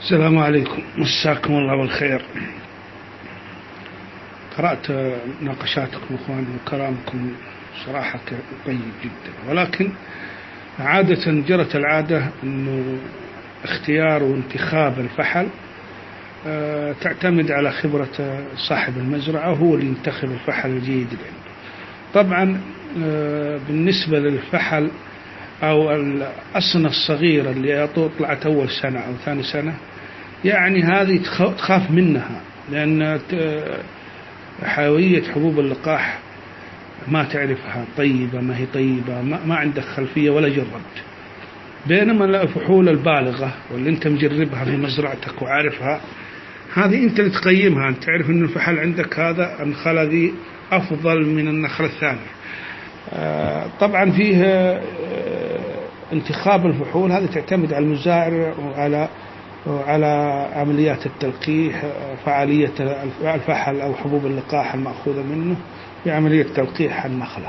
السلام عليكم، مساكم الله بالخير. قرأت نقاشاتكم أخواني وكلامكم صراحة طيب جدا، ولكن عادة جرت العادة أنه اختيار وانتخاب الفحل تعتمد على خبرة صاحب المزرعة، هو اللي ينتخب الفحل الجيد عنده. طبعا بالنسبة للفحل أو الأصنة الصغيرة اللي طلعت أول سنة أو ثاني سنة، يعني هذه تخاف منها، لأن حيوية حبوب اللقاح ما تعرفها طيبة ما هي طيبة، ما عندك خلفية ولا جربت. بينما الفحول البالغة واللي انت مجربها في مزرعتك وعارفها، هذه انت اللي تقيمها، انت تعرف ان الفحل عندك هذا النخلة ذي افضل من النخلة الثانية. طبعا فيه انتخاب الفحول هذا تعتمد على المزارع وعلى عمليات التلقيح، فعالية الفحل أو حبوب اللقاح المأخوذة منه في عملية تلقيح النخلة.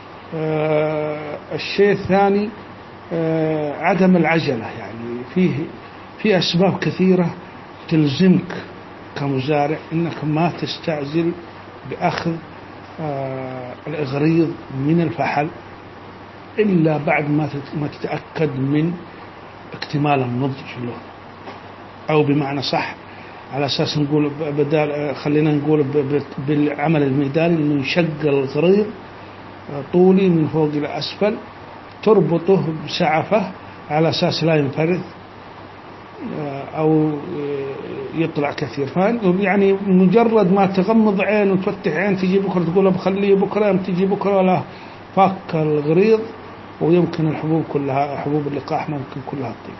الشيء الثاني عدم العجلة، يعني في أسباب كثيرة تلزمك كمزارع إنك ما تستعجل بأخذ الإغريض من الفحل إلا بعد ما تتأكد من اكتمال النضج له، أو بمعنى صح على أساس نقول خلينا نقول بالعمل الميداني إنه يشق الغريض طولي من فوق إلى أسفل، تربطه بسعفة على أساس لا ينفرد أو يطلع كثير. يعني مجرد ما تغمض عين وتفتح عين تجي بكرة تقول بخليه بكرة، تجي بكرة ولا فك الغريض، ويمكن الحبوب كلها، حبوب اللقاح ممكن كلها تطير.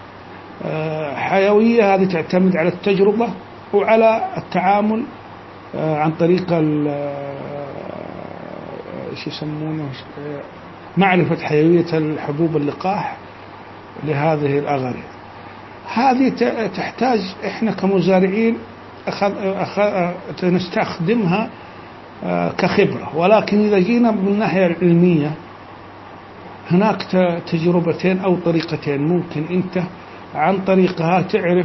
حيوية هذه تعتمد على التجربة وعلى التعامل عن طريق معرفة حيوية الحبوب اللقاح لهذه الأغاريض. هذه تحتاج إحنا كمزارعين نستخدمها كخبرة، ولكن إذا جينا من الناحية العلمية هناك تجربتين أو طريقتين ممكن أنت عن طريقها تعرف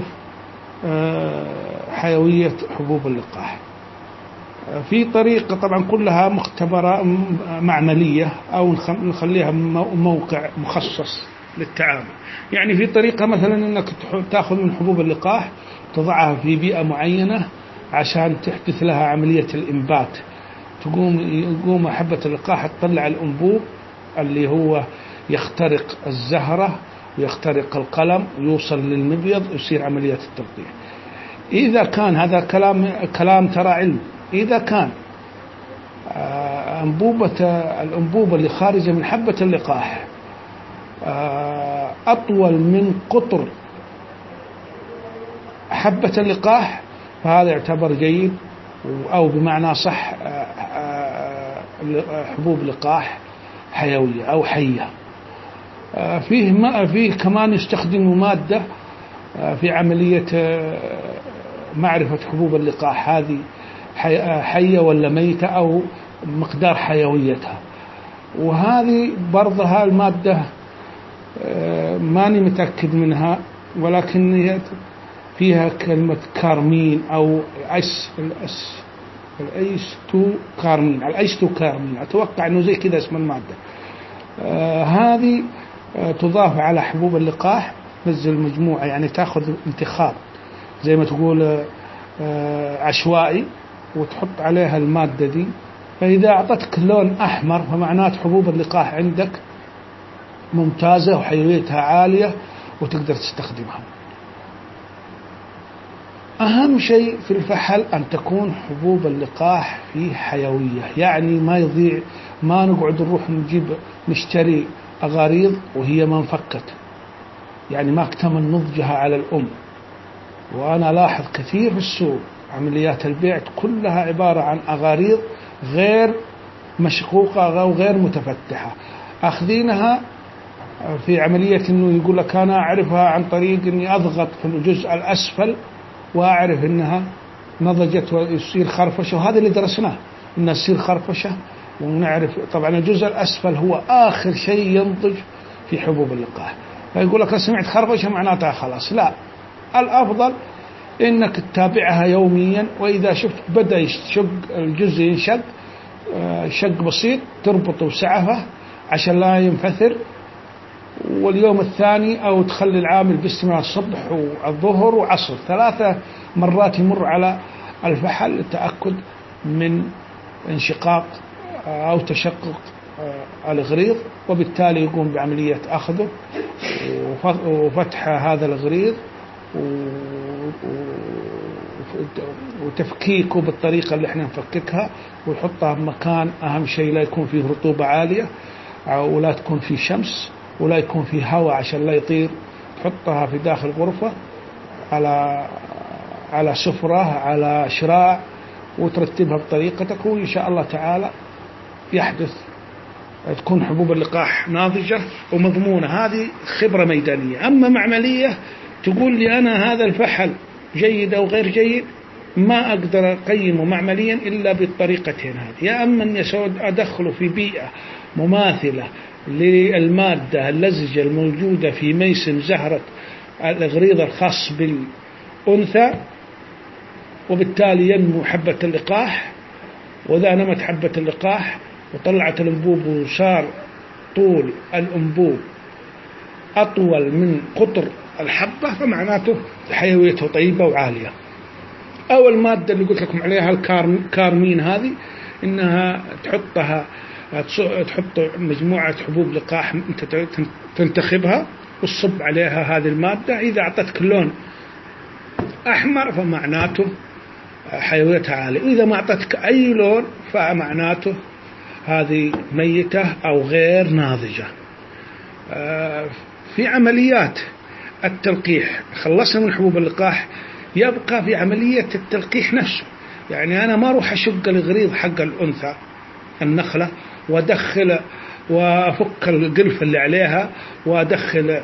حيوية حبوب اللقاح. في طريقة طبعا كلها مختبرة معملية، أو نخليها موقع مخصص للتعامل. يعني في طريقة مثلا أنك تأخذ من حبوب اللقاح تضعها في بيئة معينة عشان تحدث لها عملية الإنبات، تقوم حبة اللقاح تطلع الأنبوب اللي هو يخترق الزهرة ويخترق القلم ويوصل للمبيض ويصير عملية التلقيح. إذا كان هذا كلام ترى علم، إذا كان الأنبوبة اللي خارجة من حبة اللقاح أطول من قطر حبة اللقاح، فهذا يعتبر جيد، أو بمعنى صح حبوب لقاح حيوية أو حية. فيه كمان يستخدم مادة في عملية معرفة حبوب اللقاح هذه حية ولا ميتة أو مقدار حيويتها، وهذه برضها المادة ماني متأكد منها، ولكن فيها كلمة كارمين أو الأيستو كارمين، أتوقع أنه زي كذا اسم المادة. هذه تضاف على حبوب اللقاح، تنزل مجموعة، يعني تأخذ انتخاب زي ما تقول عشوائي وتحط عليها المادة دي، فإذا أعطتك لون أحمر فمعنات حبوب اللقاح عندك ممتازة وحيويتها عالية وتقدر تستخدمها. أهم شيء في الفحل أن تكون حبوب اللقاح فيه حيوية، يعني ما يضيع، ما نقعد نروح نشتري أغاريض وهي ما انفكت، يعني ما اكتمل نضجها على الأم. وأنا لاحظ كثير في السوق عمليات البيع كلها عبارة عن أغاريض غير مشقوقة أو غير متفتحة، أخذينها في عملية أنه يقول لك أنا أعرفها عن طريق أني أضغط في الجزء الأسفل وأعرف أنها نضجت ويصير خرفشة، وهذا اللي درسناه أنها تصير خرفشة. ونعرف طبعا الجزء الأسفل هو آخر شيء ينضج في حبوب اللقاح، فيقول لك سمعت خرفشة معناتها خلاص، لا، الأفضل إنك تتابعها يوميا، وإذا شفت بدأ يشق الجزء ينشق شق بسيط تربطه وسعفه عشان لا ينفثر، واليوم الثاني أو تخلي العامل باستمرار الصبح والظهر وعصر 3 مرات يمر على الفحل للتأكد من انشقاق أو تشقق الغريض، وبالتالي يقوم بعملية أخذه وفتح هذا الغريض وتفكيكه بالطريقة اللي احنا نفككها، ويحطها بمكان أهم شيء لا يكون فيه رطوبة عالية ولا تكون فيه شمس ولا يكون فيه هواء عشان لا يطير. تحطها في داخل غرفة على سفرة على شراع وترتبها بطريقتك، وإن شاء الله تعالى يحدث تكون حبوب اللقاح ناضجة ومضمونة. هذه خبرة ميدانية. أما معملية تقول لي أنا هذا الفحل جيد أو غير جيد، ما أقدر أقيمه معمليا إلا بالطريقتين هذه، يا أما أن أدخله في بيئة مماثلة للمادة اللزجة الموجودة في ميسم زهرة الإغريض الخاص بالأنثى، وبالتالي ينمو حبة اللقاح، وإذا نمت حبة اللقاح وطلعت الأنبوب وصار طول الأنبوب أطول من قطر الحبة فمعناته حيويته طيبة وعالية. أو المادة اللي قلت لكم عليها الكارمين هذه، إنها تحط مجموعة حبوب لقاح أنت تنتخبها وتصب عليها هذه المادة، إذا أعطتك لون أحمر فمعناته حيويتها عالية، وإذا ما أعطتك أي لون فمعناته هذه ميتة أو غير ناضجة. في عمليات التلقيح خلصنا من حبوب اللقاح، يبقى في عملية التلقيح نفسه. يعني أنا ما أروح أشق الغريض حق الأنثى النخلة وأدخل وأفك القلف اللي عليها وأدخل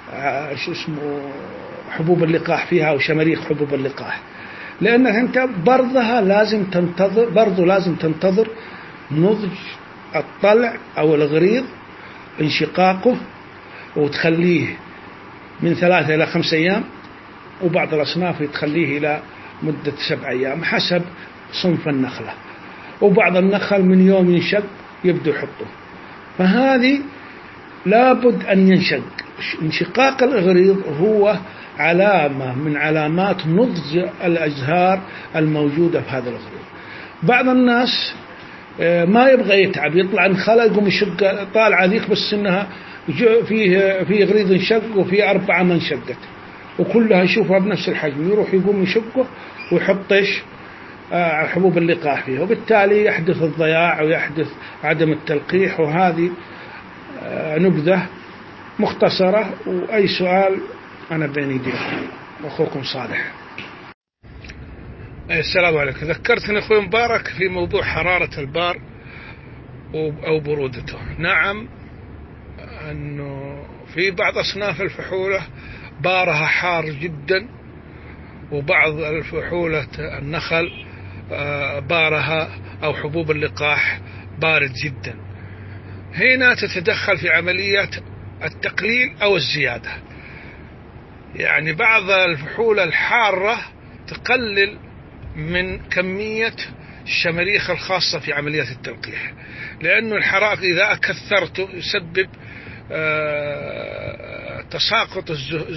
حبوب اللقاح فيها وشماريخ حبوب اللقاح، لأنك أنت برضها لازم تنتظر نضج الطلع أو الغريض انشقاقه، وتخليه من 3 إلى 5 أيام، وبعض الأصناف تخليه إلى مدة 7 أيام حسب صنف النخلة، وبعض النخل من يوم ينشق يبدو يحطه. فهذه لابد أن ينشق. انشقاق الإغريض هو علامة من علامات نضج الأزهار الموجودة في هذا الإغريض. بعض الناس ما يبغى يتعب، يطلع نخلة يقوم يشق طالعة ذيك بس إنها فيه إغريض انشق وفيه 4 ما انشقت وكلها يشوفها بنفس الحجم، يروح يقوم يشقه ويحطش حبوب اللقاح فيه، وبالتالي يحدث الضياع ويحدث عدم التلقيح. وهذه نبذة مختصرة، وأي سؤال أنا بين يديكم. أخوكم صالح. السلام عليكم. ذكرتني أخوي مبارك في موضوع حرارة البار أو برودته. نعم، أنه في بعض أصناف الفحولة بارها حار جدا، وبعض الفحولة النخل بارها أو حبوب اللقاح بارد جدا. هنا تتدخل في عملية التقليل أو الزيادة. يعني بعض الفحول الحارة تقلل من كمية الشماريخ الخاصة في عملية التلقيح، لأنه الحرارة إذا كثرته يسبب تساقط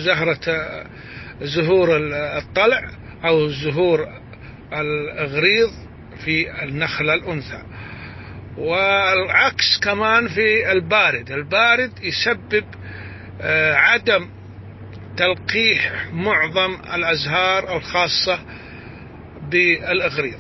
زهور الطلع أو زهور الغريض في النخلة الأنثى. والعكس كمان في البارد يسبب عدم تلقيح معظم الأزهار الخاصة بالإغريض.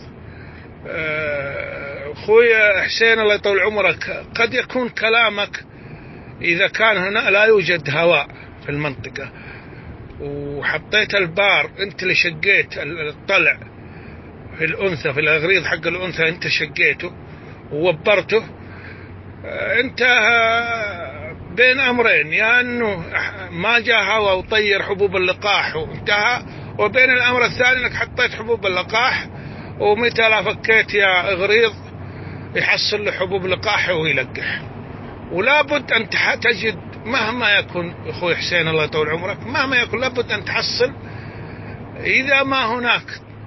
أخوي حسين الله يطول عمرك، قد يكون كلامك إذا كان هنا لا يوجد هواء في المنطقة وحطيت البار، أنت اللي شقيت الطلع في الأنثى في الإغريض حق الأنثى، أنت شقيته ووبرته، أنت بين أمرين، يا أنه ما جاء هواء وطير حبوب اللقاح وانتهى، وبين الأمر الثاني أنك حطيت حبوب اللقاح ومتى لا فكيت يا إغريض يحصل له حبوب لقاح ويلقح. ولا بد أن تجد مهما يكون أخوي حسين الله يطول عمرك، مهما يكون لابد أن تحصل إذا ما هناك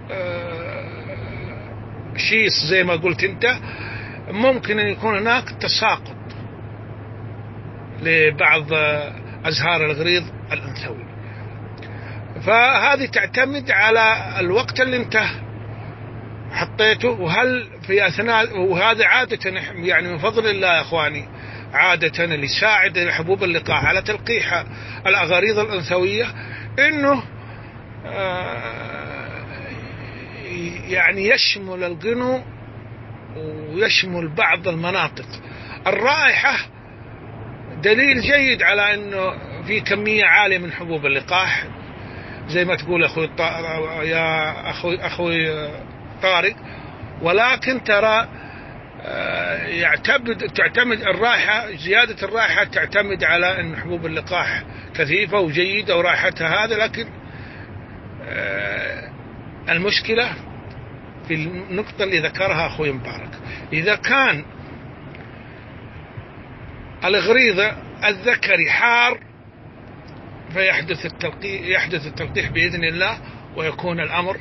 شيء زي ما قلت أنت، ممكن أن يكون هناك تساقط لبعض أزهار الغريض الأنثوي. فهذه تعتمد على الوقت اللي انت حطيته، وهل في أثناء، وهذا عادة يعني من فضل الله يا أخواني، عادة اللي يساعد حبوب اللقاح على تلقيح الأغاريض الأنثوية إنه يعني يشمل القنو ويشمل بعض المناطق. الرائحة دليل جيد على أنه في كمية عالية من حبوب اللقاح، زي ما تقول يا أخوي طارق. ولكن ترى تعتمد الرائحة، زيادة الرائحة تعتمد على أن حبوب اللقاح كثيفة وجيدة ورائحتها هذا. لكن المشكلة في النقطة اللي ذكرها أخوي مبارك، إذا كان الغريضة الذكري حار فيحدث التلقيح بإذن الله، ويكون الأمر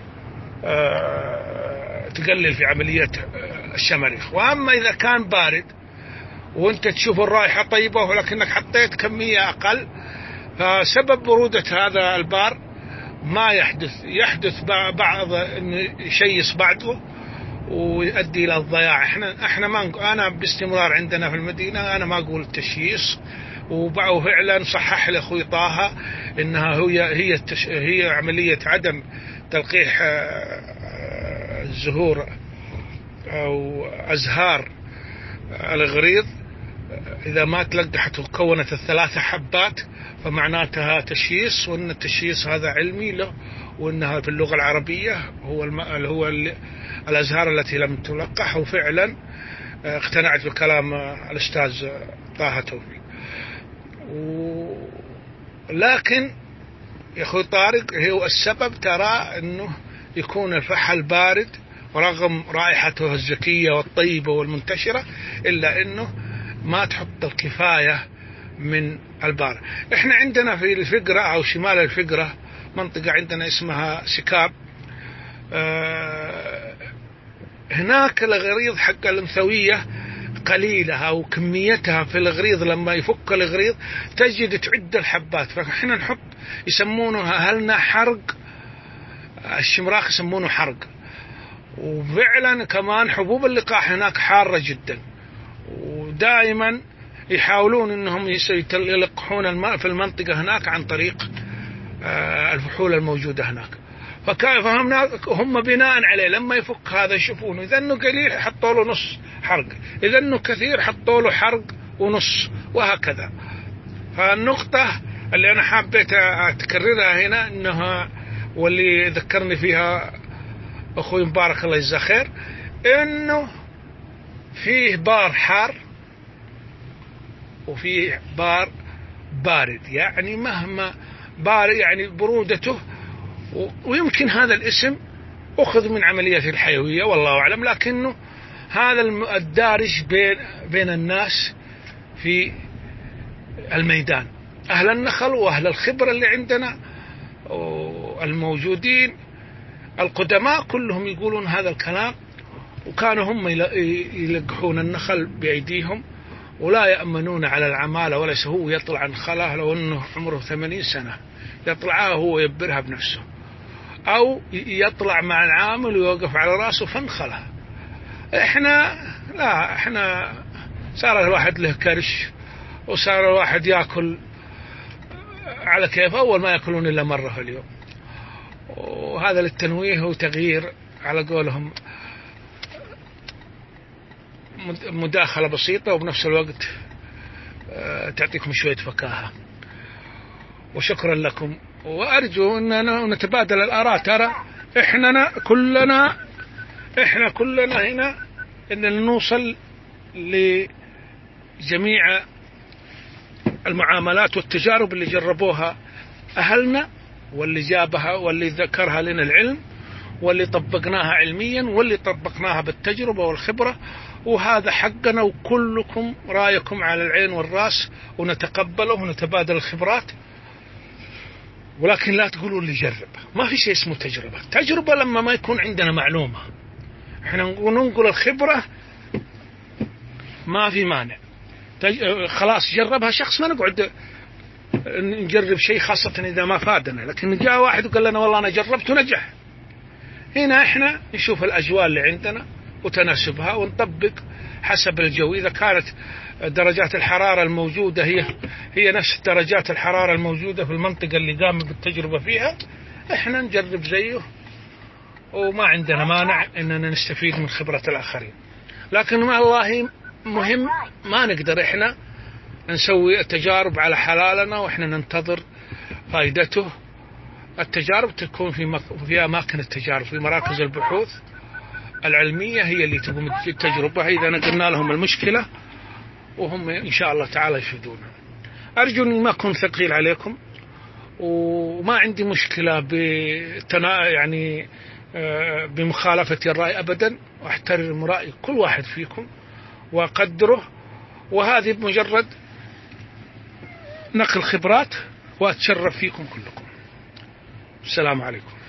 تقلل في عملية الشماريخ. وأما إذا كان بارد وأنت تشوف الرائحة طيبة ولكنك حطيت كمية أقل، فسبب برودة هذا البار ما يحدث بعض يشيص بعضه ويؤدي إلى الضياع. احنا أنا باستمرار عندنا في المدينة أنا ما أقول تشييص، وفعلا صحح لي أخوي طه إنها هي عملية عدم تلقيح الزهور أو أزهار الغريض. إذا ما تلقحت وكونت الثلاثة حبات فمعناتها تشييص، وأن التشييص هذا علمي له، وأنها في اللغة العربية هو الأزهار التي لم تلقح. وفعلا اقتنعت بكلام الأستاذ طه توفيق. لكن يا أخوي طارق، هو السبب ترى أنه يكون الفحل بارد ورغم رائحته الزكية والطيبة والمنتشرة، إلا أنه ما تحط الكفاية من البار. احنا عندنا في الفقرة أو شمال الفقرة منطقة عندنا اسمها سكاب، هناك الغريض حق الأنثوية قليلة، أو كميتها في الغريض لما يفك الغريض تجد تعد الحبات. فإحنا نحط يسمونها هلنا حرق، الشمراخ يسمونه حرق. وفعلا كمان حبوب اللقاح هناك حارة جدا، ودائما يحاولون انهم يلقحون الماء في المنطقة هناك عن طريق الفحول الموجودة هناك. هم بناء عليه لما يفك هذا يشوفونه، إذا أنه قليل حطوا له نص حرق، إذا أنه كثير حطوا له حرق ونص، وهكذا. فالنقطة اللي أنا حابيت أتكررها هنا إنها، واللي ذكرني فيها أخوي مبارك الله يجزاه خير، إنه فيه بار حار وفيه بار بارد. يعني مهما بارد يعني برودته، ويمكن هذا الاسم أخذ من عمليات الحيوية والله أعلم، لكنه هذا الدارج بين الناس في الميدان، أهل النخل وأهل الخبرة اللي عندنا الموجودين القدماء كلهم يقولون هذا الكلام. وكانوا هم يلقحون النخل بأيديهم ولا يأمنون على العمالة، وليس هو يطلع نخله لو أنه عمره 80 سنة يطلعها هو يبرها بنفسه، أو يطلع مع العامل ويوقف على رأسه فنخله. إحنا لا، إحنا صار الواحد له كرش، وصار الواحد يأكل على كيفه، أول ما يأكلون إلا مرة في اليوم. وهذا للتنويه وتغيير على قولهم، مداخلة بسيطة وبنفس الوقت تعطيكم شوية فكاهة. وشكرا لكم، وأرجو أننا نتبادل الآراء. ترى إحنا كلنا هنا أن نوصل لجميع المعاملات والتجارب اللي جربوها أهلنا، واللي جابها واللي ذكرها لنا العلم، واللي طبقناها علميا، واللي طبقناها بالتجربة والخبرة. وهذا حقنا، وكلكم رايكم على العين والرأس، ونتقبله ونتبادل الخبرات. ولكن لا تقولوا اللي جرب. ما في شيء اسمه تجربة لما ما يكون عندنا معلومة. احنا ننقل الخبرة، ما في مانع. خلاص جربها شخص، ما نقعد نجرب شيء خاصة إذا ما فادنا. لكن جاء واحد وقال لنا والله أنا جربت ونجح. هنا احنا نشوف الأجواء اللي عندنا وتناسبها ونطبق حسب الجو. إذا كانت درجات الحرارة الموجودة هي نفس درجات الحرارة الموجودة في المنطقة اللي قام بالتجربة فيها، احنا نجرب زيه، وما عندنا مانع اننا نستفيد من خبرة الآخرين. لكن ما الله مهم ما نقدر احنا نسوي التجارب على حلالنا واحنا ننتظر فائدته. التجارب تكون في أماكن التجارب، في مراكز البحوث العلمية، هي اللي تقوم بالتجربة. إذا نقلنا لهم المشكلة وهم إن شاء الله تعالى يفيدونا. أرجو أن ما أكون ثقيل عليكم، وما عندي مشكلة يعني بمخالفة الرأي أبدا، وأحترم رأي كل واحد فيكم وأقدره. وهذه بمجرد نقل خبرات، وأتشرف فيكم كلكم. السلام عليكم.